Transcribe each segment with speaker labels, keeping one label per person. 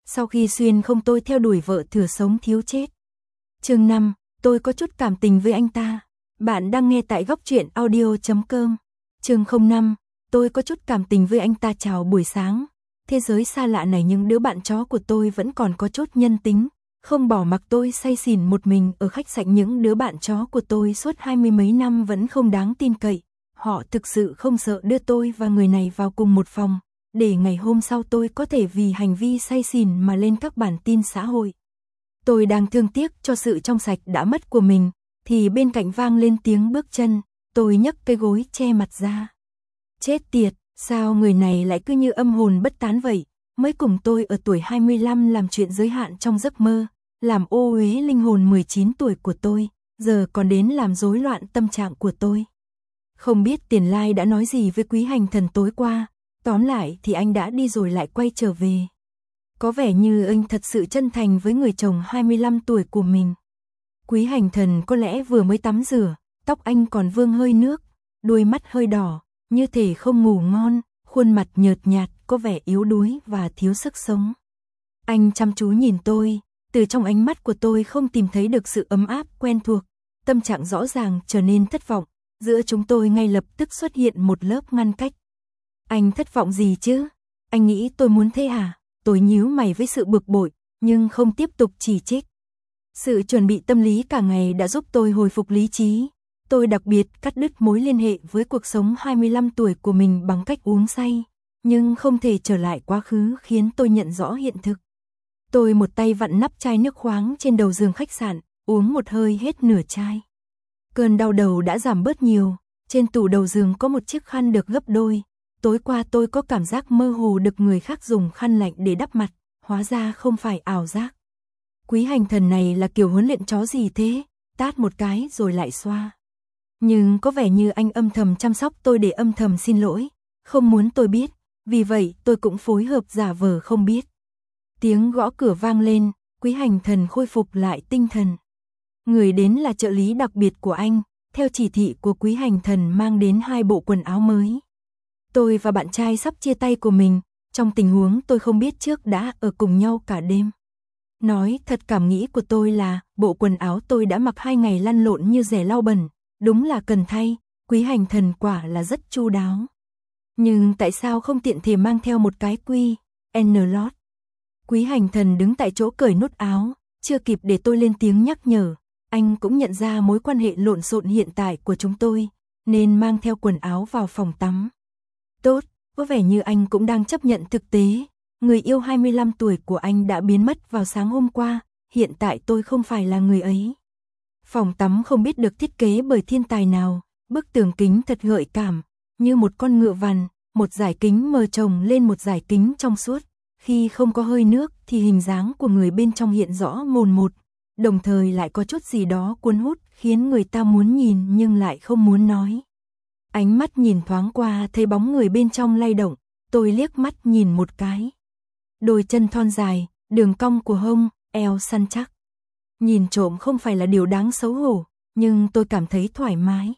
Speaker 1: Sau khi xuyên không tôi theo đuổi vợ thừa sống thiếu chết. Chương 5, tôi có chút cảm tình với anh ta. Bạn đang nghe tại góc truyện audio.com. Chương 05, tôi có chút cảm tình với anh ta. Chào buổi sáng. Thế giới xa lạ này nhưng đứa bạn chó của tôi vẫn còn có chút nhân tính, không bỏ mặc tôi say xỉn một mình ở khách sạn. Những đứa bạn chó của tôi suốt 20 mấy năm vẫn không đáng tin cậy. Họ thực sự không sợ đưa tôi và người này vào cùng một phòng, để ngày hôm sau tôi có thể vì hành vi say xỉn mà lên các bản tin xã hội. Tôi đang thương tiếc cho sự trong sạch đã mất của mình, thì bên cạnh vang lên tiếng bước chân. Tôi nhấc cái gối che mặt ra. Chết tiệt, sao người này lại cứ như âm hồn bất tán vậy? Mới cùng tôi ở tuổi 25 làm chuyện giới hạn trong giấc mơ, làm ô uế linh hồn 19 tuổi của tôi, giờ còn đến làm rối loạn tâm trạng của tôi. Không biết Tiền Lai đã nói gì với Quý Hành Thần tối qua, tóm lại thì anh đã đi rồi lại quay trở về. Có vẻ như anh thật sự chân thành với người chồng 25 tuổi của mình. Quý Hành Thần có lẽ vừa mới tắm rửa, tóc anh còn vương hơi nước, đôi mắt hơi đỏ, như thể không ngủ ngon, khuôn mặt nhợt nhạt, có vẻ yếu đuối và thiếu sức sống. Anh chăm chú nhìn tôi, từ trong ánh mắt của tôi không tìm thấy được sự ấm áp quen thuộc, tâm trạng rõ ràng trở nên thất vọng, giữa chúng tôi ngay lập tức xuất hiện một lớp ngăn cách. Anh thất vọng gì chứ? Anh nghĩ tôi muốn thế à? Tôi nhíu mày với sự bực bội, nhưng không tiếp tục chỉ trích. Sự chuẩn bị tâm lý cả ngày đã giúp tôi hồi phục lý trí. Tôi đặc biệt cắt đứt mối liên hệ với cuộc sống 25 tuổi của mình bằng cách uống say, nhưng không thể trở lại quá khứ khiến tôi nhận rõ hiện thực. Tôi một tay vặn nắp chai nước khoáng trên đầu giường khách sạn, uống một hơi hết nửa chai. Cơn đau đầu đã giảm bớt nhiều, trên tủ đầu giường có một chiếc khăn được gấp đôi. Tối qua tôi có cảm giác mơ hồ được người khác dùng khăn lạnh để đắp mặt, hóa ra không phải ảo giác. Quý Hành Thần này là kiểu huấn luyện chó gì thế? Tát một cái rồi lại xoa. Nhưng có vẻ như anh âm thầm chăm sóc tôi để âm thầm xin lỗi, không muốn tôi biết, vì vậy tôi cũng phối hợp giả vờ không biết. Tiếng gõ cửa vang lên, Quý Hành Thần khôi phục lại tinh thần. Người đến là trợ lý đặc biệt của anh, theo chỉ thị của Quý Hành Thần mang đến 2 bộ quần áo mới. Tôi và bạn trai sắp chia tay của mình, trong tình huống tôi không biết trước đã ở cùng nhau cả đêm. Nói thật, cảm nghĩ của tôi là bộ quần áo tôi đã mặc 2 ngày lăn lộn như rẻ lau bẩn, đúng là cần thay, Quý Hành Thần quả là rất chu đáo. Nhưng tại sao không tiện thể mang theo một cái N-lót? Quý Hành Thần đứng tại chỗ cởi nút áo, chưa kịp để tôi lên tiếng nhắc nhở, anh cũng nhận ra mối quan hệ lộn xộn hiện tại của chúng tôi, nên mang theo quần áo vào phòng tắm. Tốt, có vẻ như anh cũng đang chấp nhận thực tế, người yêu 25 tuổi của anh đã biến mất vào sáng hôm qua, hiện tại tôi không phải là người ấy. Phòng tắm không biết được thiết kế bởi thiên tài nào, bức tường kính thật gợi cảm, như một con ngựa vằn, một dải kính mờ chồng lên một dải kính trong suốt. Khi không có hơi nước thì hình dáng của người bên trong hiện rõ mồn một, đồng thời lại có chút gì đó cuốn hút khiến người ta muốn nhìn nhưng lại không muốn nói. Ánh mắt nhìn thoáng qua thấy bóng người bên trong lay động, tôi liếc mắt nhìn một cái. Đôi chân thon dài, đường cong của hông, eo săn chắc. Nhìn trộm không phải là điều đáng xấu hổ, nhưng tôi cảm thấy thoải mái.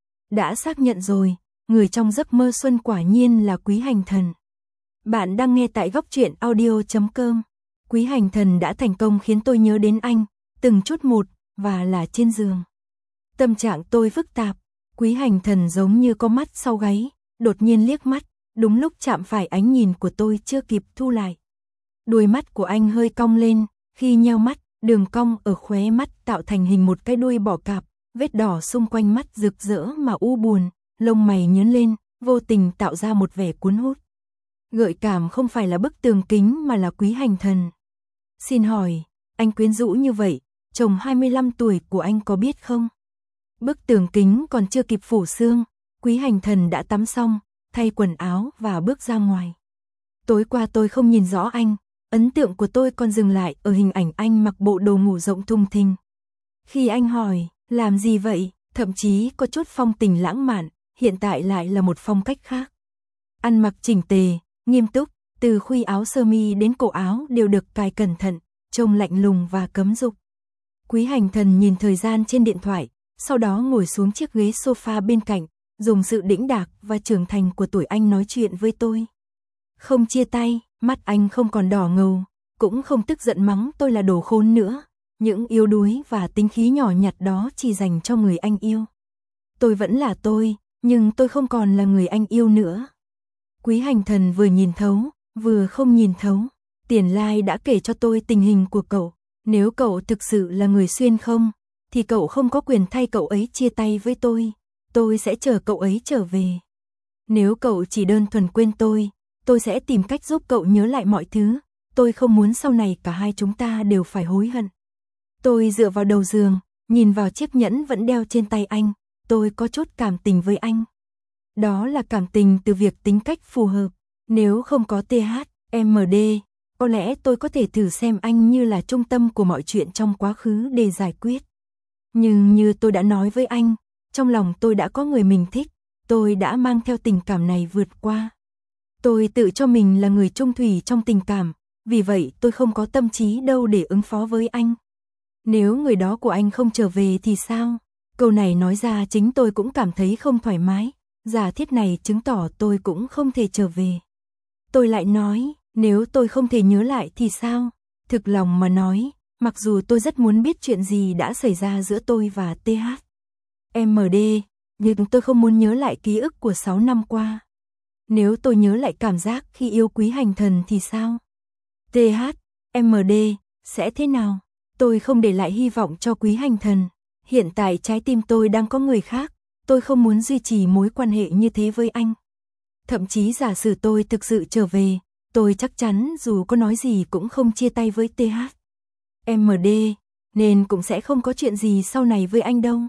Speaker 1: Đã xác nhận rồi, người trong giấc mơ xuân quả nhiên là Quý Hành Thần. Bạn đang nghe tại góc truyện audio.com. Quý Hành Thần đã thành công khiến tôi nhớ đến anh, từng chút một, và là trên giường. Tâm trạng tôi phức tạp, Quý Hành Thần giống như có mắt sau gáy, đột nhiên liếc mắt, đúng lúc chạm phải ánh nhìn của tôi chưa kịp thu lại. Đuôi mắt của anh hơi cong lên, khi nheo mắt, đường cong ở khóe mắt tạo thành hình một cái đuôi bò cạp, vết đỏ xung quanh mắt rực rỡ mà u buồn, lông mày nhướng lên, vô tình tạo ra một vẻ cuốn hút. Gợi cảm không phải là bức tường kính mà là Quý Hành Thần. Xin hỏi, anh quyến rũ như vậy, chồng 25 tuổi của anh có biết không? Bức tường kính còn chưa kịp phủ xương, Quý Hành Thần đã tắm xong, thay quần áo và bước ra ngoài. Tối qua tôi không nhìn rõ anh, ấn tượng của tôi còn dừng lại ở hình ảnh anh mặc bộ đồ ngủ rộng thùng thình. Khi anh hỏi, làm gì vậy, thậm chí có chút phong tình lãng mạn, hiện tại lại là một phong cách khác. Ăn mặc chỉnh tề, nghiêm túc, từ khuy áo sơ mi đến cổ áo đều được cài cẩn thận, trông lạnh lùng và cấm dục. Quý Hành Thần nhìn thời gian trên điện thoại, sau đó ngồi xuống chiếc ghế sofa bên cạnh, dùng sự đĩnh đạc và trưởng thành của tuổi anh nói chuyện với tôi. Không chia tay, mắt anh không còn đỏ ngầu, cũng không tức giận mắng tôi là đồ khốn nữa. Những yếu đuối và tính khí nhỏ nhặt đó chỉ dành cho người anh yêu. Tôi vẫn là tôi, nhưng tôi không còn là người anh yêu nữa. Quý Hành Thần vừa nhìn thấu, vừa không nhìn thấu. Tiền Lai đã kể cho tôi tình hình của cậu. Nếu cậu thực sự là người xuyên không, thì cậu không có quyền thay cậu ấy chia tay với tôi sẽ chờ cậu ấy trở về. Nếu cậu chỉ đơn thuần quên tôi sẽ tìm cách giúp cậu nhớ lại mọi thứ. Tôi không muốn sau này cả hai chúng ta đều phải hối hận. Tôi dựa vào đầu giường, nhìn vào chiếc nhẫn vẫn đeo trên tay anh. Tôi có chút cảm tình với anh. Đó là cảm tình từ việc tính cách phù hợp. Nếu không có THMD, có lẽ tôi có thể thử xem anh như là trung tâm của mọi chuyện trong quá khứ để giải quyết. Nhưng như tôi đã nói với anh, trong lòng tôi đã có người mình thích. Tôi đã mang theo tình cảm này vượt qua. Tôi tự cho mình là người trung thủy trong tình cảm, vì vậy tôi không có tâm trí đâu để ứng phó với anh. Nếu người đó của anh không trở về thì sao? Câu này nói ra chính tôi cũng cảm thấy không thoải mái. Giả thiết này chứng tỏ tôi cũng không thể trở về. Tôi lại nói, nếu tôi không thể nhớ lại thì sao? Thực lòng mà nói, mặc dù tôi rất muốn biết chuyện gì đã xảy ra giữa tôi và THMD, nhưng tôi không muốn nhớ lại ký ức của 6 năm qua. Nếu tôi nhớ lại cảm giác khi yêu Quý Hành Thần thì sao? THMD sẽ thế nào? Tôi không để lại hy vọng cho Quý Hành Thần. Hiện tại trái tim tôi đang có người khác. Tôi không muốn duy trì mối quan hệ như thế với anh. Thậm chí giả sử tôi thực sự trở về, tôi chắc chắn dù có nói gì cũng không chia tay với THMD, nên cũng sẽ không có chuyện gì sau này với anh đâu.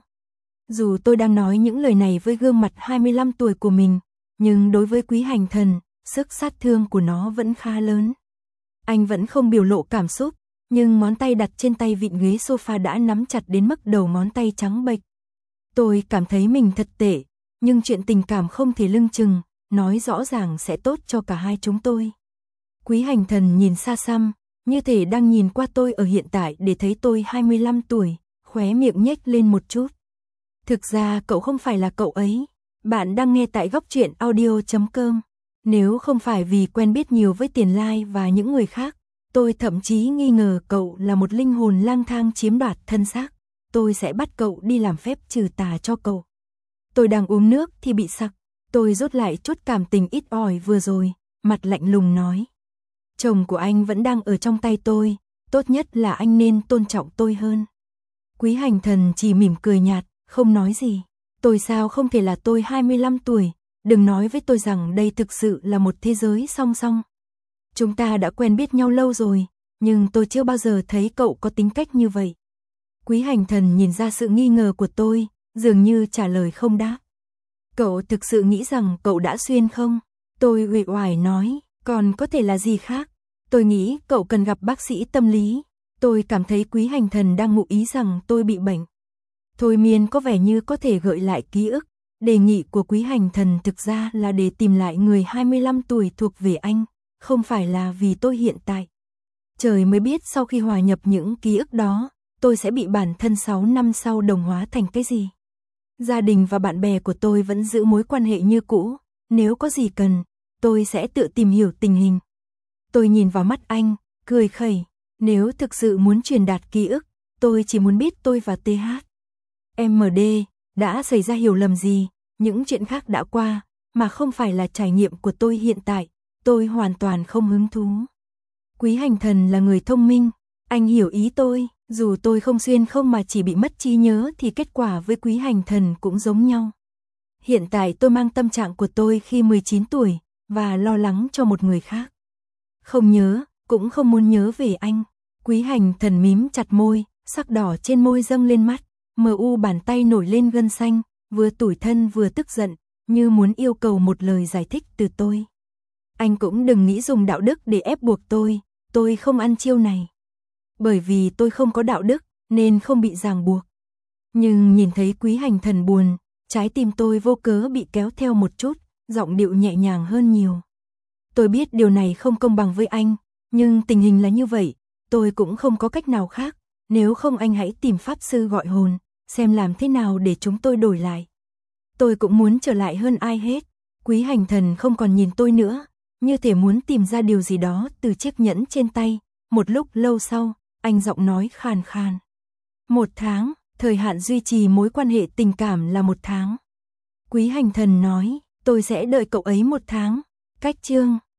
Speaker 1: Dù tôi đang nói những lời này với gương mặt 25 tuổi của mình, nhưng đối với Quý Hành Thần, sức sát thương của nó vẫn khá lớn. Anh vẫn không biểu lộ cảm xúc, nhưng ngón tay đặt trên tay vịn ghế sofa đã nắm chặt đến mức đầu ngón tay trắng bệch. Tôi cảm thấy mình thật tệ, nhưng chuyện tình cảm không thể lưng chừng, nói rõ ràng sẽ tốt cho cả hai chúng tôi. Quý Hành Thần nhìn xa xăm, như thể đang nhìn qua tôi ở hiện tại để thấy tôi 25 tuổi, khóe miệng nhếch lên một chút. Thực ra cậu không phải là cậu ấy. Bạn đang nghe tại Góc Truyện Audio.com. Nếu không phải vì quen biết nhiều với Tiền Lai và những người khác, tôi thậm chí nghi ngờ cậu là một linh hồn lang thang chiếm đoạt thân xác. Tôi sẽ bắt cậu đi làm phép trừ tà cho cậu. Tôi đang uống nước thì bị sặc. Tôi rút lại chút cảm tình ít ỏi vừa rồi, mặt lạnh lùng nói. Chồng của anh vẫn đang ở trong tay tôi, tốt nhất là anh nên tôn trọng tôi hơn. Quý Hành Thần chỉ mỉm cười nhạt, không nói gì. Tôi sao không thể là tôi 25 tuổi, đừng nói với tôi rằng đây thực sự là một thế giới song song. Chúng ta đã quen biết nhau lâu rồi, nhưng tôi chưa bao giờ thấy cậu có tính cách như vậy. Quý Hành Thần nhìn ra sự nghi ngờ của tôi, dường như trả lời không đáp. Cậu thực sự nghĩ rằng cậu đã xuyên không? Tôi uể oải nói, còn có thể là gì khác? Tôi nghĩ cậu cần gặp bác sĩ tâm lý. Tôi cảm thấy Quý Hành Thần đang ngụ ý rằng tôi bị bệnh. Thôi miên có vẻ như có thể gợi lại ký ức. Đề nghị của Quý Hành Thần thực ra là để tìm lại người 25 tuổi thuộc về anh, không phải là vì tôi hiện tại. Trời mới biết sau khi hòa nhập những ký ức đó, tôi sẽ bị bản thân 6 năm sau đồng hóa thành cái gì. Gia đình và bạn bè của tôi vẫn giữ mối quan hệ như cũ, nếu có gì cần, tôi sẽ tự tìm hiểu tình hình. Tôi nhìn vào mắt anh, cười khẩy, nếu thực sự muốn truyền đạt ký ức, tôi chỉ muốn biết tôi và THMD đã xảy ra hiểu lầm gì, những chuyện khác đã qua, mà không phải là trải nghiệm của tôi hiện tại, tôi hoàn toàn không hứng thú. Quý Hành Thần là người thông minh, anh hiểu ý tôi, dù tôi không xuyên không mà chỉ bị mất trí nhớ thì kết quả với Quý Hành Thần cũng giống nhau. Hiện tại tôi mang tâm trạng của tôi khi 19 tuổi, và lo lắng cho một người khác. Không nhớ, cũng không muốn nhớ về anh. Quý Hành Thần mím chặt môi, sắc đỏ trên môi dâng lên mắt, bàn tay nổi lên gân xanh, vừa tủi thân vừa tức giận, như muốn yêu cầu một lời giải thích từ tôi. Anh cũng đừng nghĩ dùng đạo đức để ép buộc tôi không ăn chiêu này. Bởi vì tôi không có đạo đức, nên không bị ràng buộc. Nhưng nhìn thấy Quý Hành Thần buồn, trái tim tôi vô cớ bị kéo theo một chút, giọng điệu nhẹ nhàng hơn nhiều. Tôi biết điều này không công bằng với anh, nhưng tình hình là như vậy, tôi cũng không có cách nào khác, nếu không anh hãy tìm pháp sư gọi hồn, xem làm thế nào để chúng tôi đổi lại. Tôi cũng muốn trở lại hơn ai hết. Quý Hành Thần không còn nhìn tôi nữa, như thể muốn tìm ra điều gì đó từ chiếc nhẫn trên tay, Một lúc lâu sau, anh giọng nói khàn khàn. 1 tháng, thời hạn duy trì mối quan hệ tình cảm là 1 tháng. Quý Hành Thần nói, tôi sẽ đợi cậu ấy 1 tháng. Cách chương